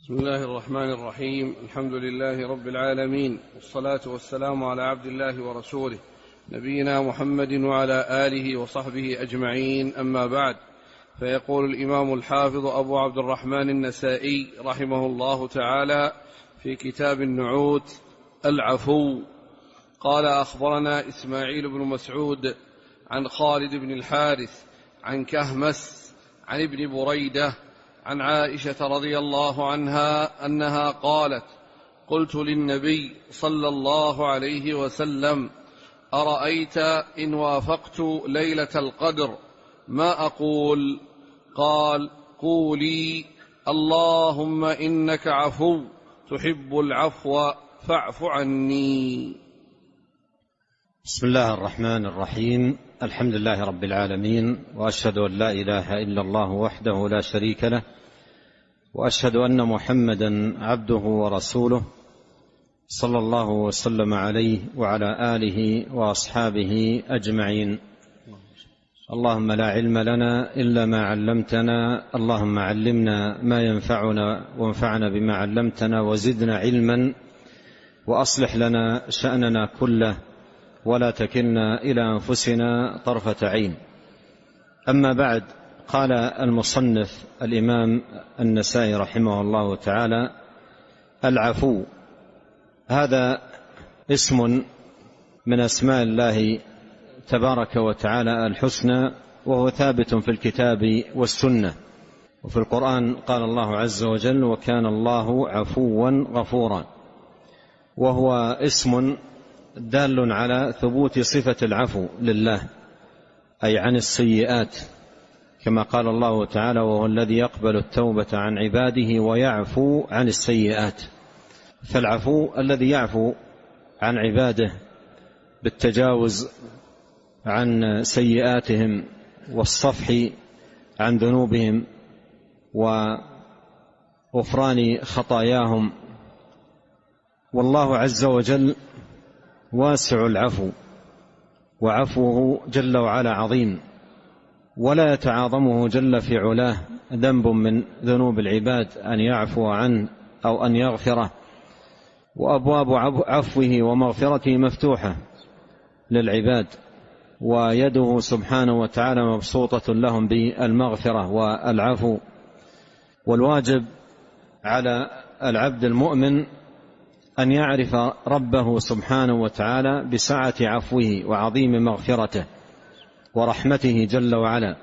بسم الله الرحمن الرحيم. الحمد لله رب العالمين، والصلاة والسلام على عبد الله ورسوله نبينا محمد وعلى آله وصحبه أجمعين، أما بعد. فيقول الإمام الحافظ أبو عبد الرحمن النسائي رحمه الله تعالى في كتاب النعوت: العفو. قال: أخبرنا إسماعيل بن مسعود عن خالد بن الحارث عن كهمس عن ابن بريدة عن عائشة رضي الله عنها أنها قالت: قلت للنبي صلى الله عليه وسلم: أرأيت إن وافقت ليلة القدر ما أقول؟ قال: قولي: اللهم إنك عفو تحب العفو فاعف عني. بسم الله الرحمن الرحيم. الحمد لله رب العالمين، وأشهد أن لا إله إلا الله وحده لا شريك له، وأشهد أن محمدا عبده ورسوله، صلى الله وسلم عليه وعلى آله وأصحابه أجمعين. اللهم لا علم لنا إلا ما علمتنا، اللهم علمنا ما ينفعنا وانفعنا بما علمتنا وزدنا علما، وأصلح لنا شأننا كله ولا تكلنا إلى أنفسنا طرفة عين. أما بعد، قال المصنف الإمام النسائي رحمه الله تعالى: العفو هذا اسم من أسماء الله تبارك وتعالى الحسنى، وهو ثابت في الكتاب والسنة. وفي القرآن قال الله عز وجل: وكان الله عفوا غفورا، وهو اسم دال على ثبوت صفة العفو لله، أي عن السيئات، كما قال الله تعالى: وهو الذي يقبل التوبة عن عباده ويعفو عن السيئات. فالعفو الذي يعفو عن عباده بالتجاوز عن سيئاتهم والصفح عن ذنوبهم وغفران خطاياهم. والله عز وجل واسع العفو، وعفوه جل وعلا عظيم، ولا يتعاظمه جل في علاه ذنب من ذنوب العباد أن يعفو عنه أو أن يغفره. وأبواب عفوه ومغفرته مفتوحة للعباد، ويده سبحانه وتعالى مبسوطة لهم بالمغفرة والعفو. والواجب على العبد المؤمن أن يعرف ربه سبحانه وتعالى بسعة عفوه وعظيم مغفرته ورحمته جل وعلا،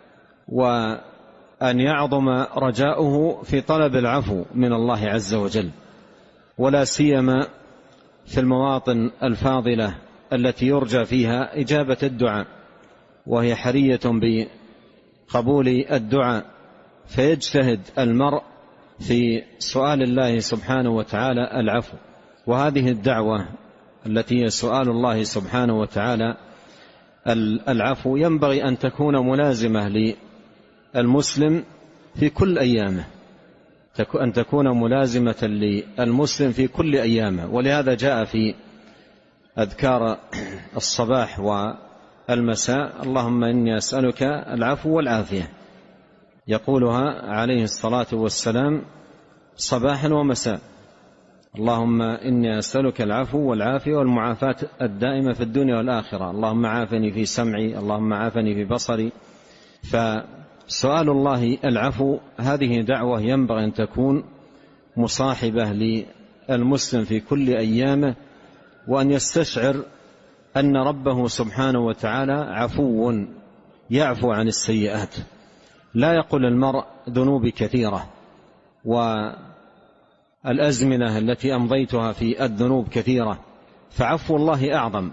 وأن يعظم رجاؤه في طلب العفو من الله عز وجل، ولا سيما في المواطن الفاضلة التي يرجى فيها إجابة الدعاء، وهي حرية بقبول الدعاء، فيجتهد المرء في سؤال الله سبحانه وتعالى العفو. وهذه الدعوة التي هي سؤال الله سبحانه وتعالى العفو ينبغي أن تكون ملازمة للمسلم في كل أيامه، أن تكون ملازمة للمسلم في كل أيامه. ولهذا جاء في أذكار الصباح والمساء: اللهم إني أسألك العفو والعافية، يقولها عليه الصلاة والسلام صباحا ومساء: اللهم إني أسألك العفو والعافية والمعافاة الدائمة في الدنيا والآخرة، اللهم عافني في سمعي، اللهم عافني في بصري. فسؤال الله العفو هذه دعوة ينبغي أن تكون مصاحبة للمسلم في كل أيامه، وأن يستشعر أن ربه سبحانه وتعالى عفو يعفو عن السيئات. لا يقول المرء ذنوبي كثيرة والأزمنة التي أمضيتها في الذنوب كثيرة، فعفو الله أعظم.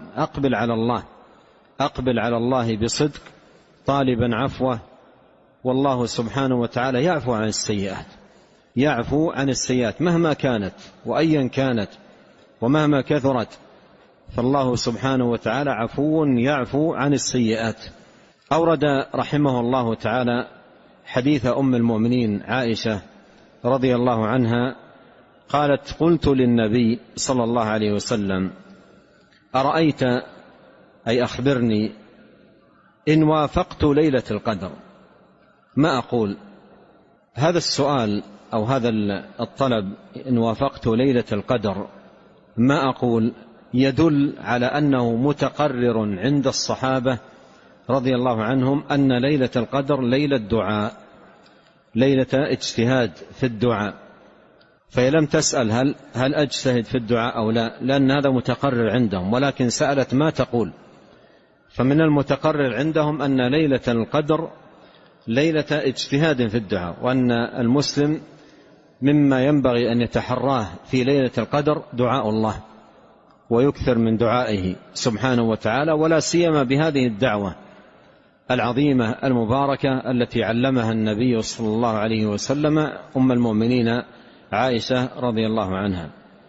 أقبل على الله بصدق طالبا عفوه، والله سبحانه وتعالى يعفو عن السيئات، يعفو عن السيئات مهما كانت وأيا كانت ومهما كثرت، فالله سبحانه وتعالى عفو يعفو عن السيئات. أورد رحمه الله تعالى حديث أم المؤمنين عائشة رضي الله عنها قالت: قلت للنبي صلى الله عليه وسلم: أرأيت، أي أخبرني، إن وافقت ليلة القدر ما أقول؟ هذا السؤال أو هذا الطلب إن وافقت ليلة القدر ما أقول يدل على أنه متقرر عند الصحابة رضي الله عنهم أن ليلة القدر ليلة دعاء، ليلة اجتهاد في الدعاء. فلم تسأل هل أجتهد في الدعاء أو لا، لأن هذا متقرر عندهم، ولكن سألت ما تقول. فمن المتقرر عندهم أن ليلة القدر ليلة اجتهاد في الدعاء، وأن المسلم مما ينبغي أن يتحراه في ليلة القدر دعاء الله، ويكثر من دعائه سبحانه وتعالى، ولا سيما بهذه الدعوة العظيمة المباركة التي علمها النبي صلى الله عليه وسلم أم المؤمنين عائشة رضي الله عنها.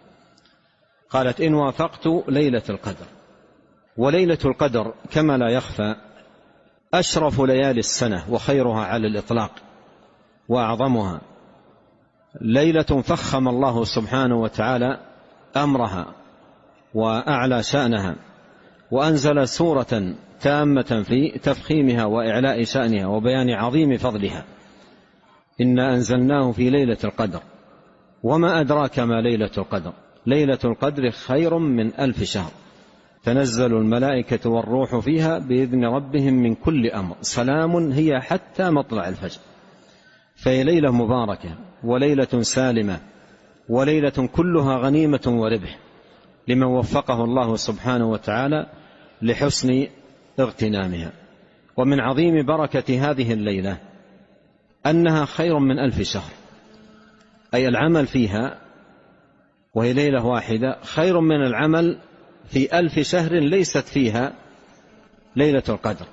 قالت إن وافقت ليلة القدر. وليلة القدر كما لا يخفى أشرف ليالي السنة وخيرها على الإطلاق وأعظمها، ليلة فخم الله سبحانه وتعالى أمرها وأعلى شأنها، وأنزل سورة تامة في تفخيمها وإعلاء شأنها وبيان عظيم فضلها. إنا أنزلناه في ليلة القدر وما أدراك ما ليلة القدر، ليلة القدر خير من 1000 شهر، تنزل الملائكة والروح فيها بإذن ربهم من كل أمر، سلام هي حتى مطلع الفجر. فهي ليلة مباركة وليلة سالمة وليلة كلها غنيمة وربح لمن وفقه الله سبحانه وتعالى لحسن اغتنامها. ومن عظيم بركة هذه الليلة أنها خير من 1000 شهر، أي العمل فيها وهي ليلة واحدة خير من العمل في 1000 شهر ليست فيها ليلة القدر.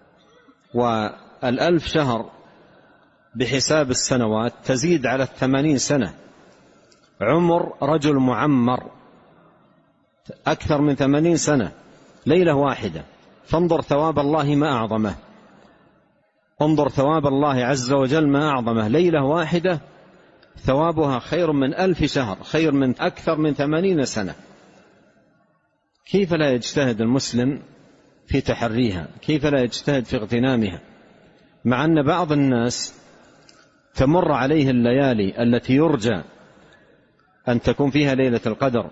وال1000 شهر بحساب السنوات تزيد على 80 سنة، عمر رجل معمر أكثر من 80 سنة ليلة واحدة. فانظر ثواب الله ما أعظمه، انظر ثواب الله عز وجل ما أعظمه، ليلة واحدة ثوابها خير من 1000 شهر، خير من أكثر من 80 سنة. كيف لا يجتهد المسلم في تحريها؟ كيف لا يجتهد في اغتنامها؟ مع أن بعض الناس تمر عليه الليالي التي يرجى أن تكون فيها ليلة القدر،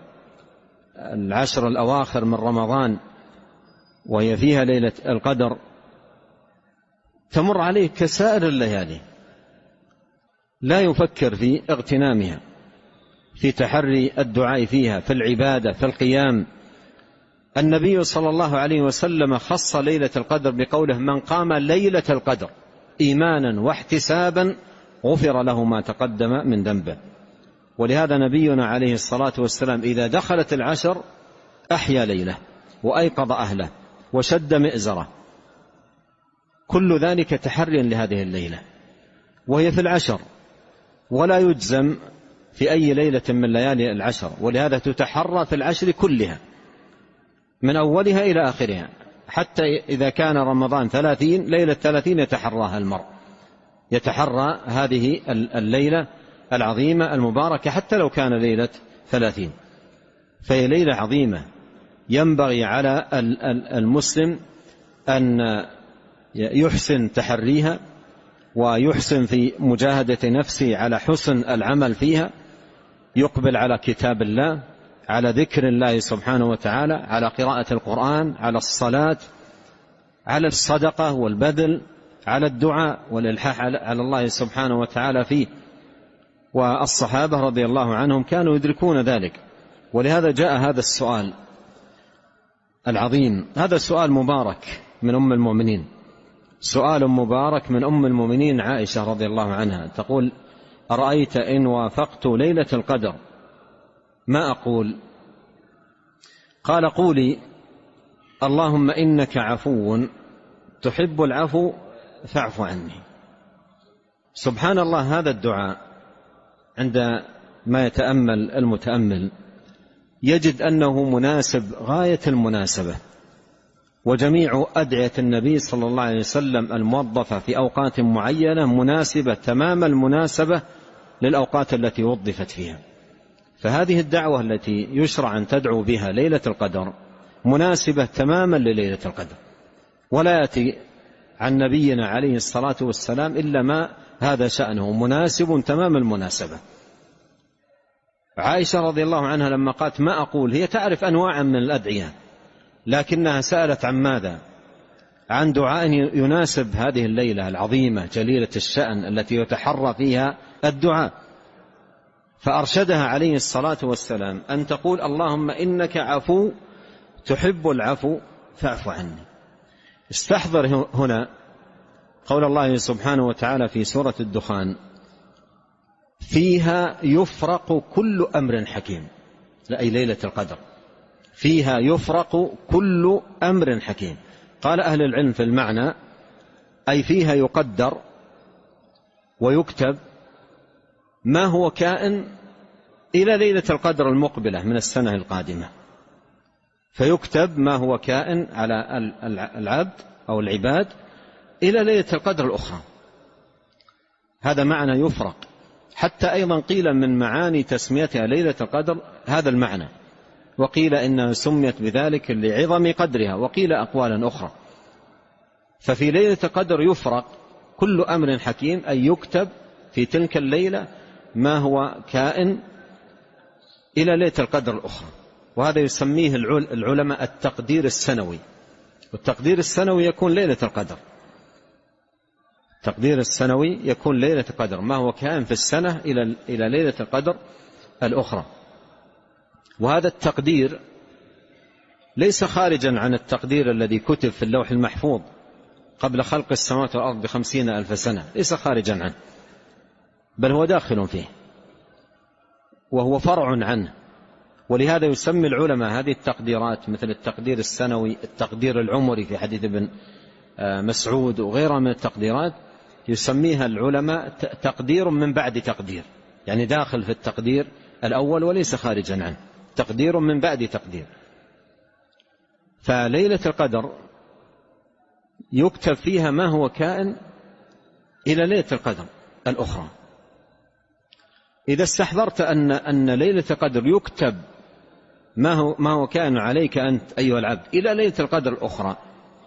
10 الأواخر من رمضان وهي فيها ليلة القدر، تمر عليه كسائر الليالي، لا يفكر في اغتنامها، في تحري الدعاء فيها، في العبادة، في القيام. النبي صلى الله عليه وسلم خص ليلة القدر بقوله من قام ليلة القدر إيمانا واحتسابا غفر له ما تقدم من ذنبه. ولهذا نبينا عليه الصلاة والسلام إذا دخلت العشر أحيا ليله وأيقظ أهله وشد مئزره، كل ذلك تحريا لهذه الليلة، وهي في العشر ولا يجزم في أي ليلة من ليالي العشر، ولهذا تتحرى في العشر كلها من أولها إلى آخرها، حتى إذا كان رمضان 30 ليلة 30 يتحراها المرء، يتحرى هذه الليلة العظيمة المباركة حتى لو كان ليلة 30. فهي ليلة عظيمة ينبغي على المسلم أن يحسن تحريها ويحسن في مجاهدة نفسه على حسن العمل فيها، يقبل على كتاب الله، على ذكر الله سبحانه وتعالى، على قراءة القرآن، على الصلاة، على الصدقة والبذل، على الدعاء والإلحاح على الله سبحانه وتعالى فيه. والصحابة رضي الله عنهم كانوا يدركون ذلك، ولهذا جاء هذا السؤال العظيم. هذا سؤال مبارك من أم المؤمنين، سؤال مبارك من أم المؤمنين عائشة رضي الله عنها، تقول أرأيت إن وافقت ليلة القدر ما أقول؟ قال قولي اللهم إنك عفو تحب العفو فاعف عني. سبحان الله، هذا الدعاء عندما يتأمل المتأمل يجد أنه مناسب غاية المناسبة، وجميع أدعية النبي صلى الله عليه وسلم الموظفة في أوقات معينة مناسبة تمام المناسبة للأوقات التي وظفت فيها. فهذه الدعوة التي يشرع أن تدعو بها ليلة القدر مناسبة تماما لليلة القدر، ولا يأتي عن نبينا عليه الصلاة والسلام إلا ما هذا شأنه مناسب تمام المناسبة. عائشة رضي الله عنها لما قالت ما أقول، هي تعرف أنواعا من الأدعية، لكنها سألت عن ماذا؟ عن دعاء يناسب هذه الليلة العظيمة جليلة الشأن التي يتحرى فيها الدعاء، فأرشدها عليه الصلاة والسلام أن تقول اللهم إنك عفو تحب العفو فاعف عني. استحضر هنا قول الله سبحانه وتعالى في سورة الدخان فيها يفرق كل أمر حكيم، أي ليلة القدر فيها يفرق كل أمر حكيم. قال أهل العلم في المعنى أي فيها يقدر ويكتب ما هو كائن إلى ليلة القدر المقبلة من السنة القادمة، فيكتب ما هو كائن على العبد أو العباد إلى ليلة القدر الأخرى. هذا معنى يفرق. حتى أيضا قيل من معاني تسميتها ليلة القدر هذا المعنى، وقيل إنها سميت بذلك لعظم قدرها، وقيل أقوالا أخرى. ففي ليلة القدر يفرق كل أمر حكيم، أي يكتب في تلك الليلة ما هو كائن إلى ليلة القدر الأخرى. وهذا يسميه العلماء التقدير السنوي، والتقدير السنوي يكون ليلة القدر. التقدير السنوي يكون ليلة القدر، ما هو كائن في السنة إلى ليلة القدر الأخرى. وهذا التقدير ليس خارجا عن التقدير الذي كتب في اللوح المحفوظ قبل خلق السماوات والأرض ب50,000 سنة، ليس خارجا عنه، بل هو داخل فيه وهو فرع عنه. ولهذا يسمي العلماء هذه التقديرات مثل التقدير السنوي، التقدير العمري في حديث ابن مسعود وغيرها من التقديرات، يسميها العلماء تقدير من بعد تقدير، يعني داخل في التقدير الأول وليس خارجا عنه، تقدير من بعد تقدير. فليلة القدر يكتب فيها ما هو كائن إلى ليلة القدر الأخرى. إذا استحضرت أن ليلة القدر يكتب ما هو كائن عليك أنت أيها العبد إلى ليلة القدر الأخرى،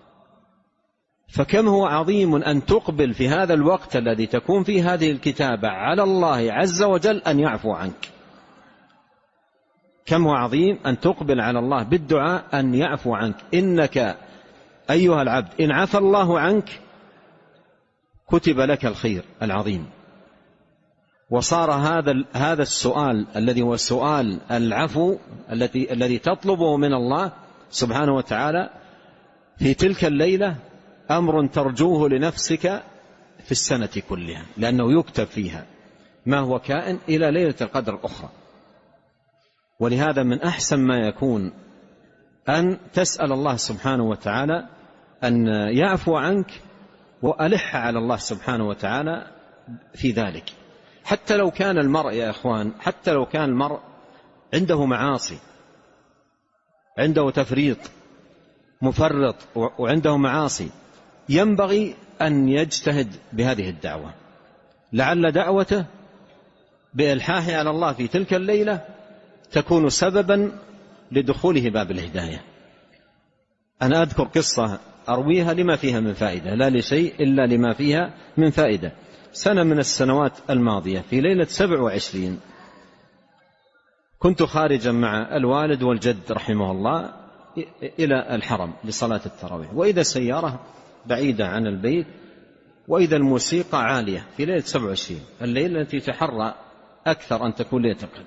فكم هو عظيم أن تقبل في هذا الوقت الذي تكون فيه هذه الكتابة على الله عز وجل أن يعفو عنك. كم هو عظيم أن تقبل على الله بالدعاء أن يعفو عنك. إنك أيها العبد إن عفى الله عنك كتب لك الخير العظيم. وصار هذا السؤال الذي هو سؤال العفو الذي تطلبه من الله سبحانه وتعالى في تلك الليلة أمر ترجوه لنفسك في السنة كلها، لأنه يكتب فيها ما هو كائن إلى ليلة القدر الأخرى. ولهذا من أحسن ما يكون أن تسأل الله سبحانه وتعالى أن يعفو عنك، وألح على الله سبحانه وتعالى في ذلك. حتى لو كان المرء يا إخوان، حتى لو كان المرء عنده معاصي، عنده تفريط، مفرط وعنده معاصي، ينبغي أن يجتهد بهذه الدعوة، لعل دعوته بإلحاحه على الله في تلك الليلة تكون سببا لدخوله باب الهداية. أنا أذكر قصة أرويها لما فيها من فائدة، لا لشيء إلا لما فيها من فائدة. سنة من السنوات الماضية في ليلة 27 كنت خارجا مع الوالد والجد رحمه الله إلى الحرم لصلاة التراويح، وإذا سيارة بعيدة عن البيت، وإذا الموسيقى عالية في ليلة 27 الليلة التي تحرى أكثر أن تكون ليلة القدر.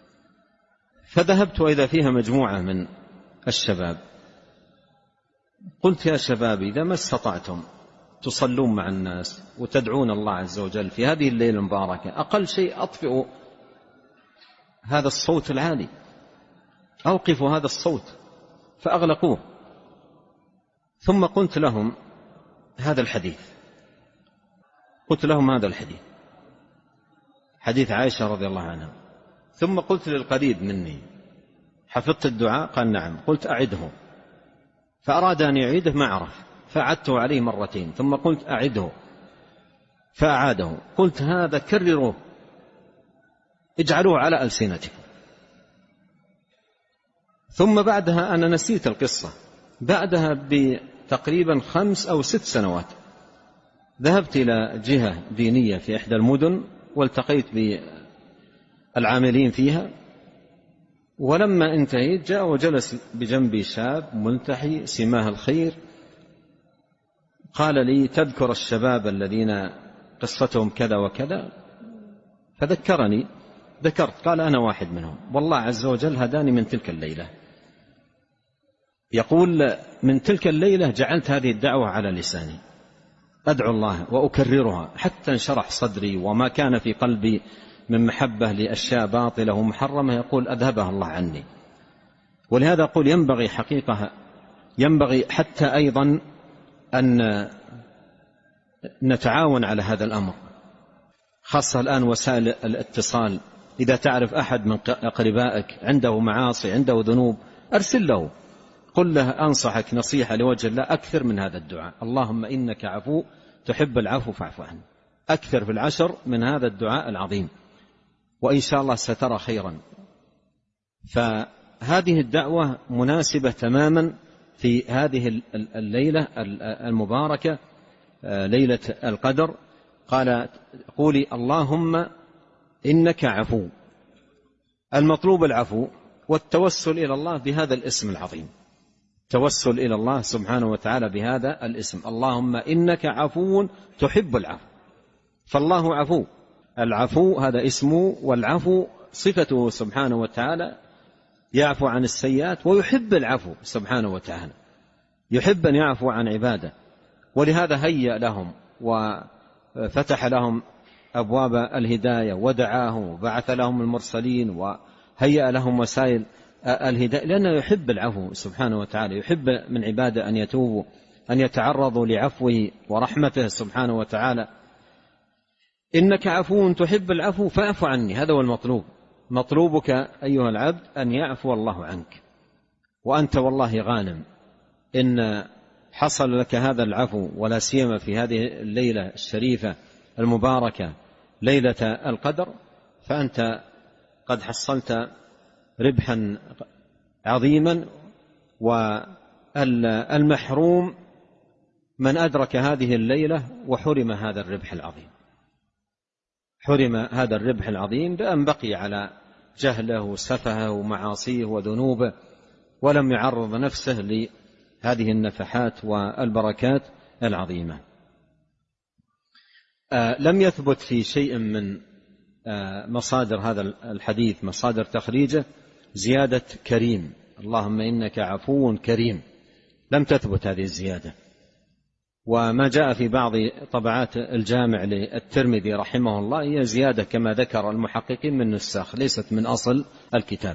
فذهبت وإذا فيها مجموعة من الشباب. قلت يا شباب إذا ما استطعتم تصلون مع الناس وتدعون الله عز وجل في هذه الليلة المباركة، أقل شيء أطفئوا هذا الصوت العالي، أوقفوا هذا الصوت، فأغلقوه. ثم قلت لهم هذا الحديث، قلت لهم هذا الحديث، حديث عائشة رضي الله عنها. ثم قلت للقريب مني حفظت الدعاء؟ قال نعم. قلت أعده، فأراد أن يعيده ما عرف، فأعدته عليه مرتين، ثم قلت أعده فأعاده. قلت هذا كرروه، اجعلوه على ألسنتكم. ثم بعدها أنا نسيت القصة، بعدها بتقريبا 5 أو 6 سنوات ذهبت إلى جهة دينية في إحدى المدن والتقيت بالعاملين فيها، ولما انتهيت جاء وجلس بجنبي شاب ملتحي سماه الخير، قال لي: تذكر الشباب الذين قصتهم كذا وكذا؟ فذكرني، ذكرت، قال: أنا واحد منهم، والله عز وجل هداني من تلك الليلة. يقول: من تلك الليلة جعلت هذه الدعوة على لساني، أدعو الله وأكررها حتى انشرح صدري، وما كان في قلبي من محبة لأشياء باطلة ومحرمة يقول أذهبها الله عني. ولهذا أقول ينبغي حقيقة، ينبغي حتى أيضا أن نتعاون على هذا الأمر، خاصة الآن وسائل الاتصال. إذا تعرف أحد من أقربائك عنده معاصي، عنده ذنوب، أرسل له، قل له: أنصحك نصيحة لوجه الله، أكثر من هذا الدعاء، اللهم إنك عفو تحب العفو فاعف عني. أكثر في العشر من هذا الدعاء العظيم، وإن شاء الله سترى خيرا. فهذه الدعوة مناسبة تماما في هذه الليلة المباركة، ليلة القدر. قال: قولي اللهم إنك عفو. المطلوب العفو والتوسل إلى الله بهذا الاسم العظيم، توسل إلى الله سبحانه وتعالى بهذا الاسم، اللهم إنك عفو تحب العفو. فالله عفو، العفو هذا اسمه، والعفو صفته سبحانه وتعالى، يعفو عن السيئات ويحب العفو سبحانه وتعالى، يحب أن يعفو عن عباده. ولهذا هيأ لهم وفتح لهم أبواب الهداية ودعاهم وبعث لهم المرسلين وهيأ لهم وسائل الهداية، لأنه يحب العفو سبحانه وتعالى، يحب من عباده أن يتوبوا، أن يتعرضوا لعفوه ورحمته سبحانه وتعالى. إنك عفو تحب العفو فاعف عني، هذا هو المطلوب. مطلوبك أيها العبد أن يعفو الله عنك، وأنت والله غانم إن حصل لك هذا العفو، ولا سيما في هذه الليلة الشريفة المباركة ليلة القدر، فأنت قد حصلت ربحا عظيما. والمحروم من أدرك هذه الليلة وحرم هذا الربح العظيم، حرم هذا الربح العظيم بأن بقي على جهله وسفهه ومعاصيه وذنوبه، ولم يعرض نفسه لهذه النفحات والبركات العظيمة. لم يثبت في شيء من مصادر هذا الحديث، مصادر تخريجه، زيادة كريم، اللهم إنك عفو كريم، لم تثبت هذه الزيادة. وما جاء في بعض طبعات الجامع للترمذي رحمه الله هي زيادة كما ذكر المحققين من نساخ، ليست من أصل الكتاب.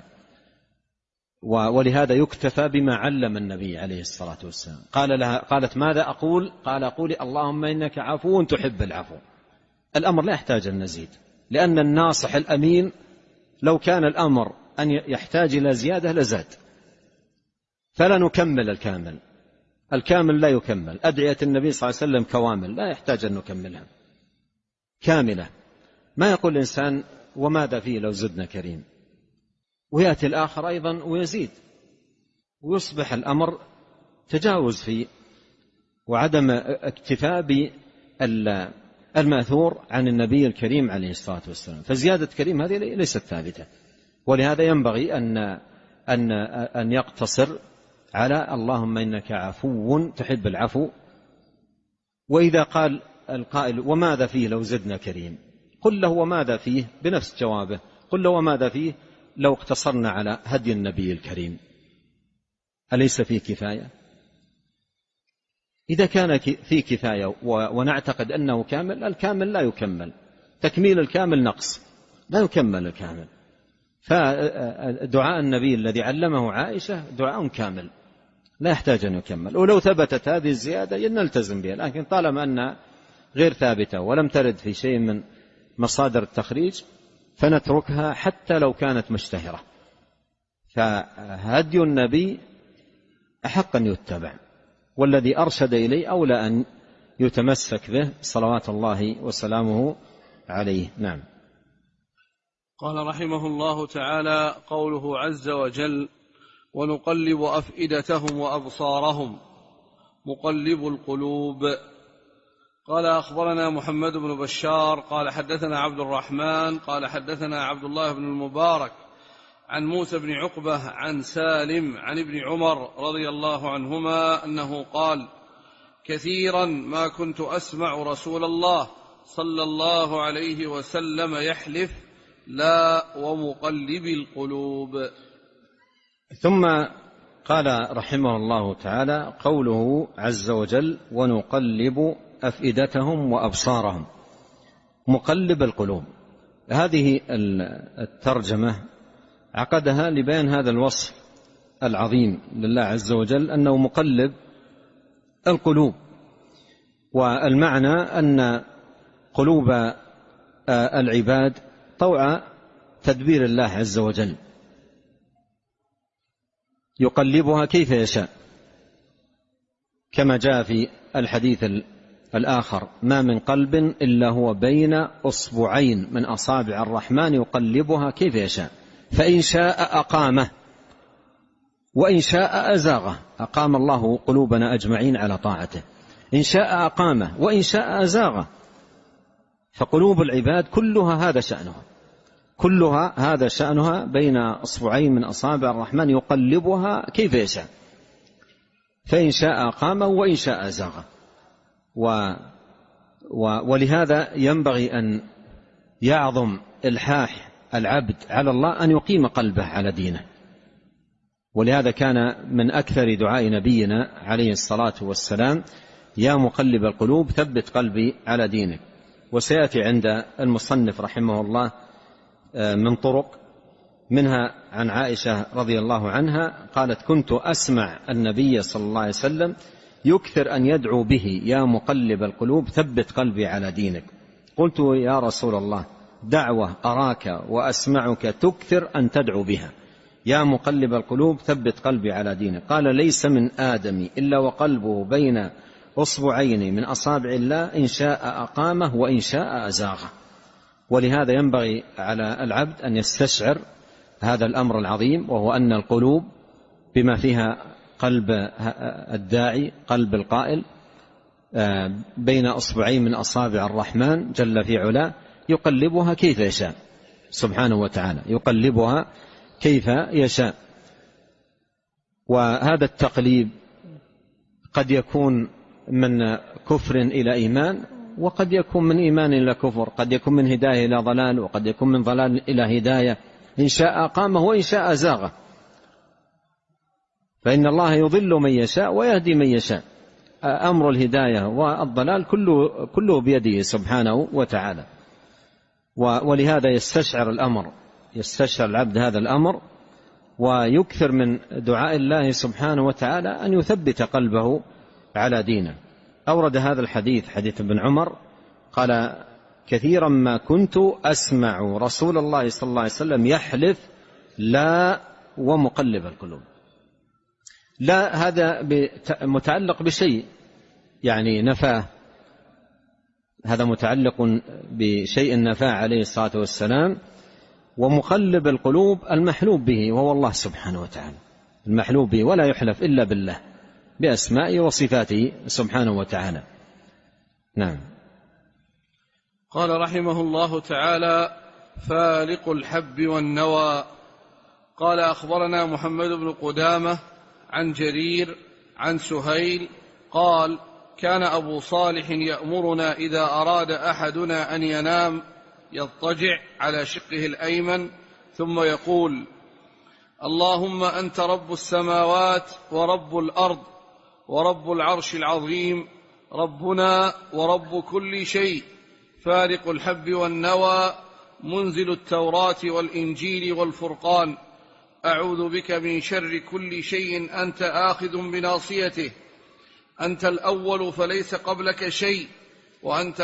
ولهذا يكتفى بما علم النبي عليه الصلاة والسلام. قالت: ماذا أقول؟ قال: قولي اللهم إنك عفو تحب العفو. الأمر لا يحتاج أن نزيد، لأن الناصح الأمين لو كان الأمر أن يحتاج إلى زيادة لزاد، فلا نكمل الكامل، الكامل لا يكمل. أدعية النبي صلى الله عليه وسلم كوامل، لا يحتاج أن نكملها كاملة. ما يقول الإنسان وماذا فيه لو زدنا كريم، ويأتي الآخر أيضا ويزيد، ويصبح الأمر تجاوز فيه وعدم اكتفاء بالمأثور عن النبي الكريم عليه الصلاة والسلام. فزيادة كريم هذه ليست ثابتة، ولهذا ينبغي أن يقتصر على اللهم إنك عفو تحب العفو. وإذا قال القائل وماذا فيه لو زدنا كريم، قل له وماذا فيه بنفس جوابه، قل له وماذا فيه لو اقتصرنا على هدي النبي الكريم، أليس فيه كفاية؟ إذا كان فيه كفاية ونعتقد أنه كامل، الكامل لا يكمل، تكميل الكامل نقص، لا يكمل الكامل. فدعاء النبي الذي علمه عائشة دعاء كامل لا يحتاج أن يكمل. ولو ثبتت هذه الزيادة نلتزم بها، لكن طالما أنها غير ثابتة ولم ترد في شيء من مصادر التخريج فنتركها حتى لو كانت مشتهرة. فهدي النبي أحق أن يتبع، والذي أرشد إليه أولى أن يتمسك به صلوات الله وسلامه عليه. نعم. قال رحمه الله تعالى: قوله عز وجل: ونقلب أفئدتهم وأبصارهم، مقلب القلوب. قال أخبرنا محمد بن بشار قال حدثنا عبد الرحمن قال حدثنا عبد الله بن المبارك عن موسى بن عقبة عن سالم عن ابن عمر رضي الله عنهما أنه قال: كثيرا ما كنت أسمع رسول الله صلى الله عليه وسلم يحلف: لا ومقلب القلوب. ثم قال رحمه الله تعالى: قوله عز وجل: ونقلب أفئدتهم وأبصارهم، مقلب القلوب. هذه الترجمة عقدها لبيان هذا الوصف العظيم لله عز وجل، أنه مقلب القلوب. والمعنى أن قلوب العباد طوع تدبير الله عز وجل، يقلبها كيف يشاء، كما جاء في الحديث الآخر: ما من قلب إلا هو بين أصبعين من أصابع الرحمن يقلبها كيف يشاء، فإن شاء أقامه وإن شاء أزاغه. أقام الله قلوبنا أجمعين على طاعته، إن شاء أقامه وإن شاء أزاغه. فقلوب العباد كلها هذا شأنها، كلها هذا شأنها بين أصبعين من أصابع الرحمن يقلبها كيف يشاء، فإن شاء أقامه وإن شاء أزاغه. ولهذا ينبغي أن يعظم إلحاح العبد على الله أن يقيم قلبه على دينه. ولهذا كان من أكثر دعاء نبينا عليه الصلاة والسلام: يا مقلب القلوب ثبت قلبي على دينك. وسيأتي عند المصنف رحمه الله من طرق، منها عن عائشة رضي الله عنها قالت: كنت أسمع النبي صلى الله عليه وسلم يكثر أن يدعو به: يا مقلب القلوب ثبت قلبي على دينك. قلت: يا رسول الله، دعوة أراك وأسمعك تكثر أن تدعو بها، يا مقلب القلوب ثبت قلبي على دينك. قال: ليس من آدم إلا وقلبه بين أصبعين من أصابع الله، إن شاء أقامه وإن شاء أزاغه. ولهذا ينبغي على العبد أن يستشعر هذا الأمر العظيم، وهو أن القلوب بما فيها قلب الداعي، قلب القائل، بين أصبعين من أصابع الرحمن جل في علاه، يقلبها كيف يشاء سبحانه وتعالى، يقلبها كيف يشاء. وهذا التقليب قد يكون من كفر إلى إيمان، وقد يكون من إيمان إلى كفر، قد يكون من هداية إلى ضلال، وقد يكون من ضلال إلى هداية. إن شاء أقامه وإن شاء زاغه، فإن الله يضل من يشاء ويهدي من يشاء. أمر الهداية والضلال كله بيده سبحانه وتعالى. ولهذا يستشعر العبد هذا الأمر، ويكثر من دعاء الله سبحانه وتعالى أن يثبت قلبه على دينه. أورد هذا الحديث، حديث ابن عمر، قال: كثيرا ما كنت أسمع رسول الله صلى الله عليه وسلم يحلف: لا ومقلب القلوب. لا هذا متعلق بشيء يعني نفاه، هذا متعلق بشيء نفاه عليه الصلاة والسلام. ومقلب القلوب المحلوب به وهو الله سبحانه وتعالى، المحلوب به، ولا يحلف إلا بالله بأسمائه وصفاته سبحانه وتعالى. نعم. قال رحمه الله تعالى: فالق الحب والنوى. قال أخبرنا محمد بن قدامة عن جرير عن سهيل قال: كان أبو صالح يأمرنا إذا أراد أحدنا أن ينام يضطجع على شقه الأيمن ثم يقول: اللهم أنت رب السماوات ورب الأرض ورب العرش العظيم، ربنا ورب كل شيء، فارق الحب والنوى، منزل التوراة والإنجيل والفرقان، أعوذ بك من شر كل شيء أنت آخذ بناصيته، أنت الأول فليس قبلك شيء، وأنت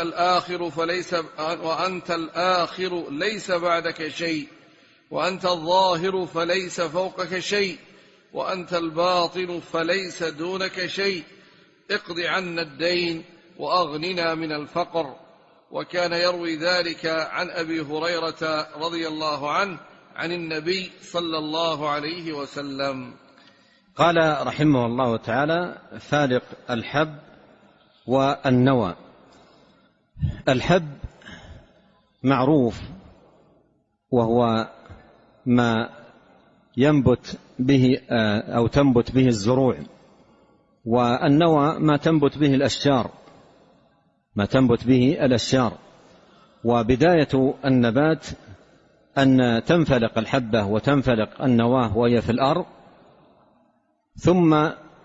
الآخر ليس بعدك شيء، وأنت الظاهر فليس فوقك شيء، وأنت الباطن فليس دونك شيء، اقض عنا الدين وأغننا من الفقر. وكان يروي ذلك عن أبي هريرة رضي الله عنه عن النبي صلى الله عليه وسلم. قال رحمه الله تعالى: فالق الحب والنوى. الحب معروف، وهو ما ينبت به أو تنبت به الزروع، والنوى ما تنبت به الأشجار. وبداية النبات أن تنفلق الحبة وتنفلق النواة وهي في الأرض، ثم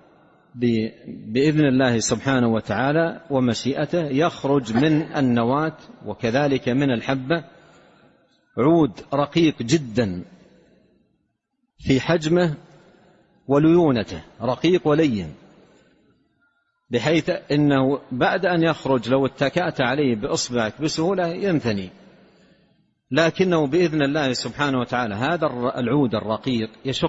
بإذن الله سبحانه وتعالى ومشيئته يخرج من النواة وكذلك من الحبة عود رقيق جدا في حجمه وليونته، رقيق ولين، بحيث إنه بعد أن يخرج لو اتكأت عليه بإصبعك بسهولة ينثني، لكنه بإذن الله سبحانه وتعالى هذا العود الرقيق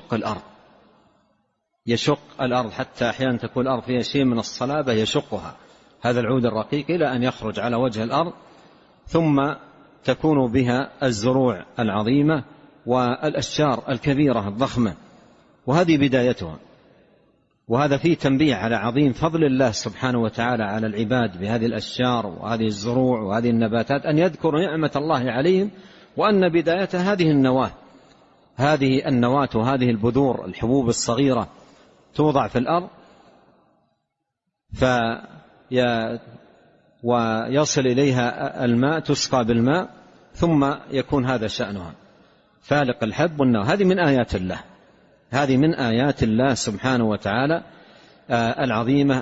يشق الأرض حتى أحيانا تكون الأرض فيها شيء من الصلابة يشقها هذا العود الرقيق إلى أن يخرج على وجه الأرض، ثم تكون بها الزروع العظيمة والأشجار الكبيرة الضخمة، وهذه بدايتها. وهذا فيه تنبيه على عظيم فضل الله سبحانه وتعالى على العباد بهذه الأشجار وهذه الزروع وهذه النباتات، أن يذكروا نعمة الله عليهم، وأن بداية هذه النواة وهذه البذور الحبوب الصغيرة توضع في الأرض ويصل إليها الماء، تسقى بالماء، ثم يكون هذا شأنها فالق الحب والنوى. هذه من آيات الله سبحانه وتعالى العظيمة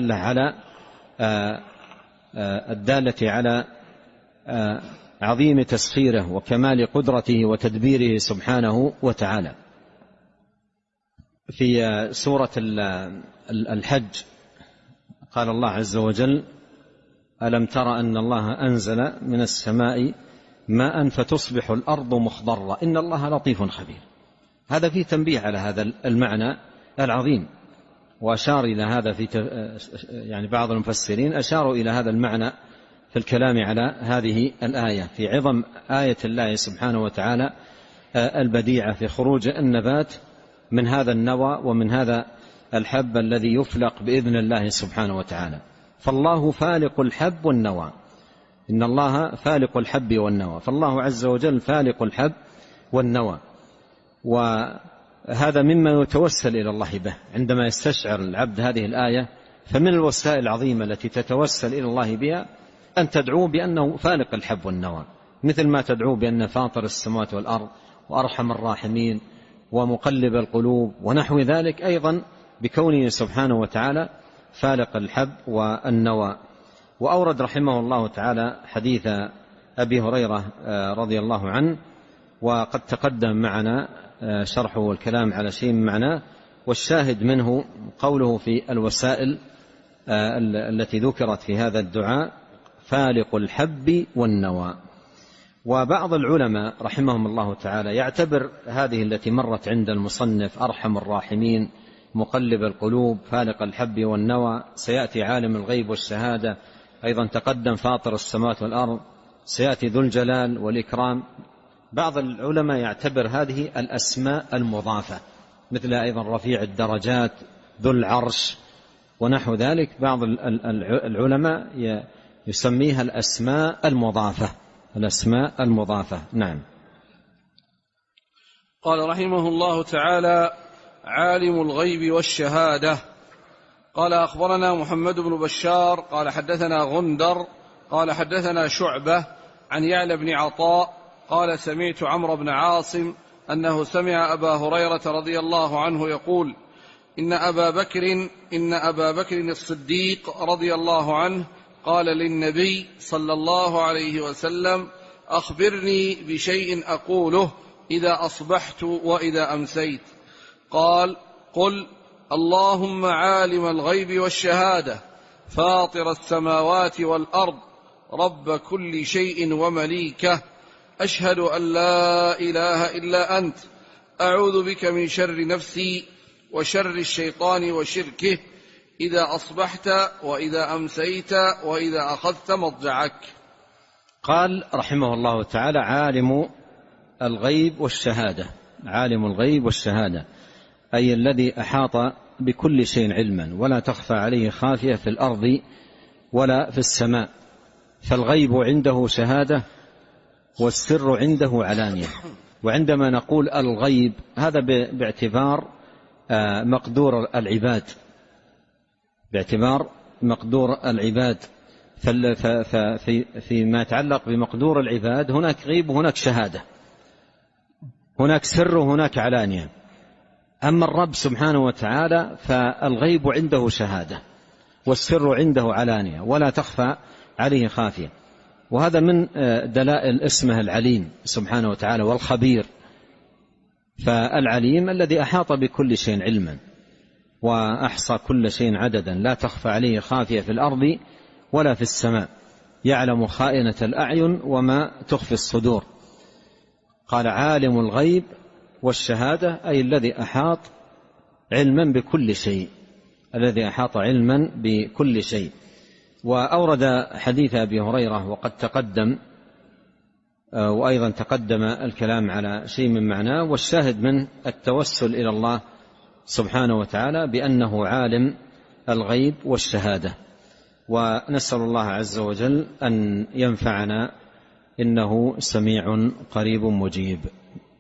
الدالة على عظيم تسخيره وكمال قدرته وتدبيره سبحانه وتعالى. في سورة الحج قال الله عز وجل: ألم تر أن الله أنزل من السماء ماء فتصبح الأرض مخضرة إن الله لطيف خبير. هذا فيه تنبيه على هذا المعنى العظيم، وأشار إلى هذا يعني بعض المفسرين أشاروا إلى هذا المعنى في الكلام على هذه الآية، في عظم آية الله سبحانه وتعالى البديعة في خروج النبات من هذا النوى ومن هذا الحب الذي يفلق بإذن الله سبحانه وتعالى. فالله فالق الحب والنوى، إن الله فالق الحب والنوى، فالله عز وجل فالق الحب والنوى. وهذا مما يتوسل إلى الله به عندما يستشعر العبد هذه الآية. فمن الوسائل العظيمة التي تتوسل إلى الله بها أن تدعو بأنه فالق الحب والنوى، مثل ما تدعو بأن فاطر السماوات والأرض وأرحم الراحمين ومقلب القلوب ونحو ذلك، أيضا بكونه سبحانه وتعالى فالق الحب والنوى. وأورد رحمه الله تعالى حديث أبي هريرة رضي الله عنه، وقد تقدم معنا شرحه والكلام على شيء من معناه، والشاهد منه قوله في الوسائل التي ذكرت في هذا الدعاء: فالق الحب والنوى. وبعض العلماء رحمهم الله تعالى يعتبر هذه التي مرت عند المصنف أرحم الراحمين، مقلب القلوب، فالق الحب والنوى، سيأتي عالم الغيب والشهادة، أيضا تقدم فاطر السماوات والأرض، سيأتي ذو الجلال والإكرام. بعض العلماء يعتبر هذه الأسماء المضافة، مثل أيضا رفيع الدرجات، ذو العرش ونحو ذلك. بعض العلماء يسميها الأسماء المضافة. نعم. قال رحمه الله تعالى: عالم الغيب والشهادة. قال: أخبرنا محمد بن بشار قال حدثنا غندر قال حدثنا شعبة عن يعلى بن عطاء قال: سمعت عمرو بن عاصم أنه سمع أبا هريرة رضي الله عنه يقول: إن أبا بكر الصديق رضي الله عنه قال للنبي صلى الله عليه وسلم: أخبرني بشيء أقوله إذا أصبحت وإذا أمسيت. قال: قل: اللهم عالم الغيب والشهادة، فاطر السماوات والأرض، رب كل شيء ومليكه، أشهد أن لا إله إلا أنت، أعوذ بك من شر نفسي وشر الشيطان وشركه، إذا أصبحت وإذا أمسيت وإذا أخذت مضجعك. قال رحمه الله تعالى: عالم الغيب والشهادة، أي الذي أحاط بكل شيء علما، ولا تخفى عليه خافية في الأرض ولا في السماء، فالغيب عنده شهادة والسر عنده علانية. وعندما نقول الغيب هذا باعتبار مقدور العباد، باعتبار مقدور العباد. فيما يتعلق بمقدور العباد هناك غيب وهناك شهادة، هناك سر وهناك علانية. أما الرب سبحانه وتعالى فالغيب عنده شهادة والسر عنده علانية ولا تخفى عليه خافية. وهذا من دلائل اسمه العليم سبحانه وتعالى والخبير. فالعليم الذي أحاط بكل شيء علما وأحصى كل شيء عددا، لا تخفى عليه خافية في الأرض ولا في السماء، يعلم خائنة الأعين وما تخفي الصدور. قال عالم الغيب والشهادة، أي الذي أحاط علما بكل شيء، الذي أحاط علما بكل شيء. وأورد حديث أبي هريرة وقد تقدم، وأيضا تقدم الكلام على شيء من معناه. والشاهد من التوسل إلى الله سبحانه وتعالى بأنه عالم الغيب والشهادة. ونسأل الله عز وجل أن ينفعنا إنه سميع قريب مجيب.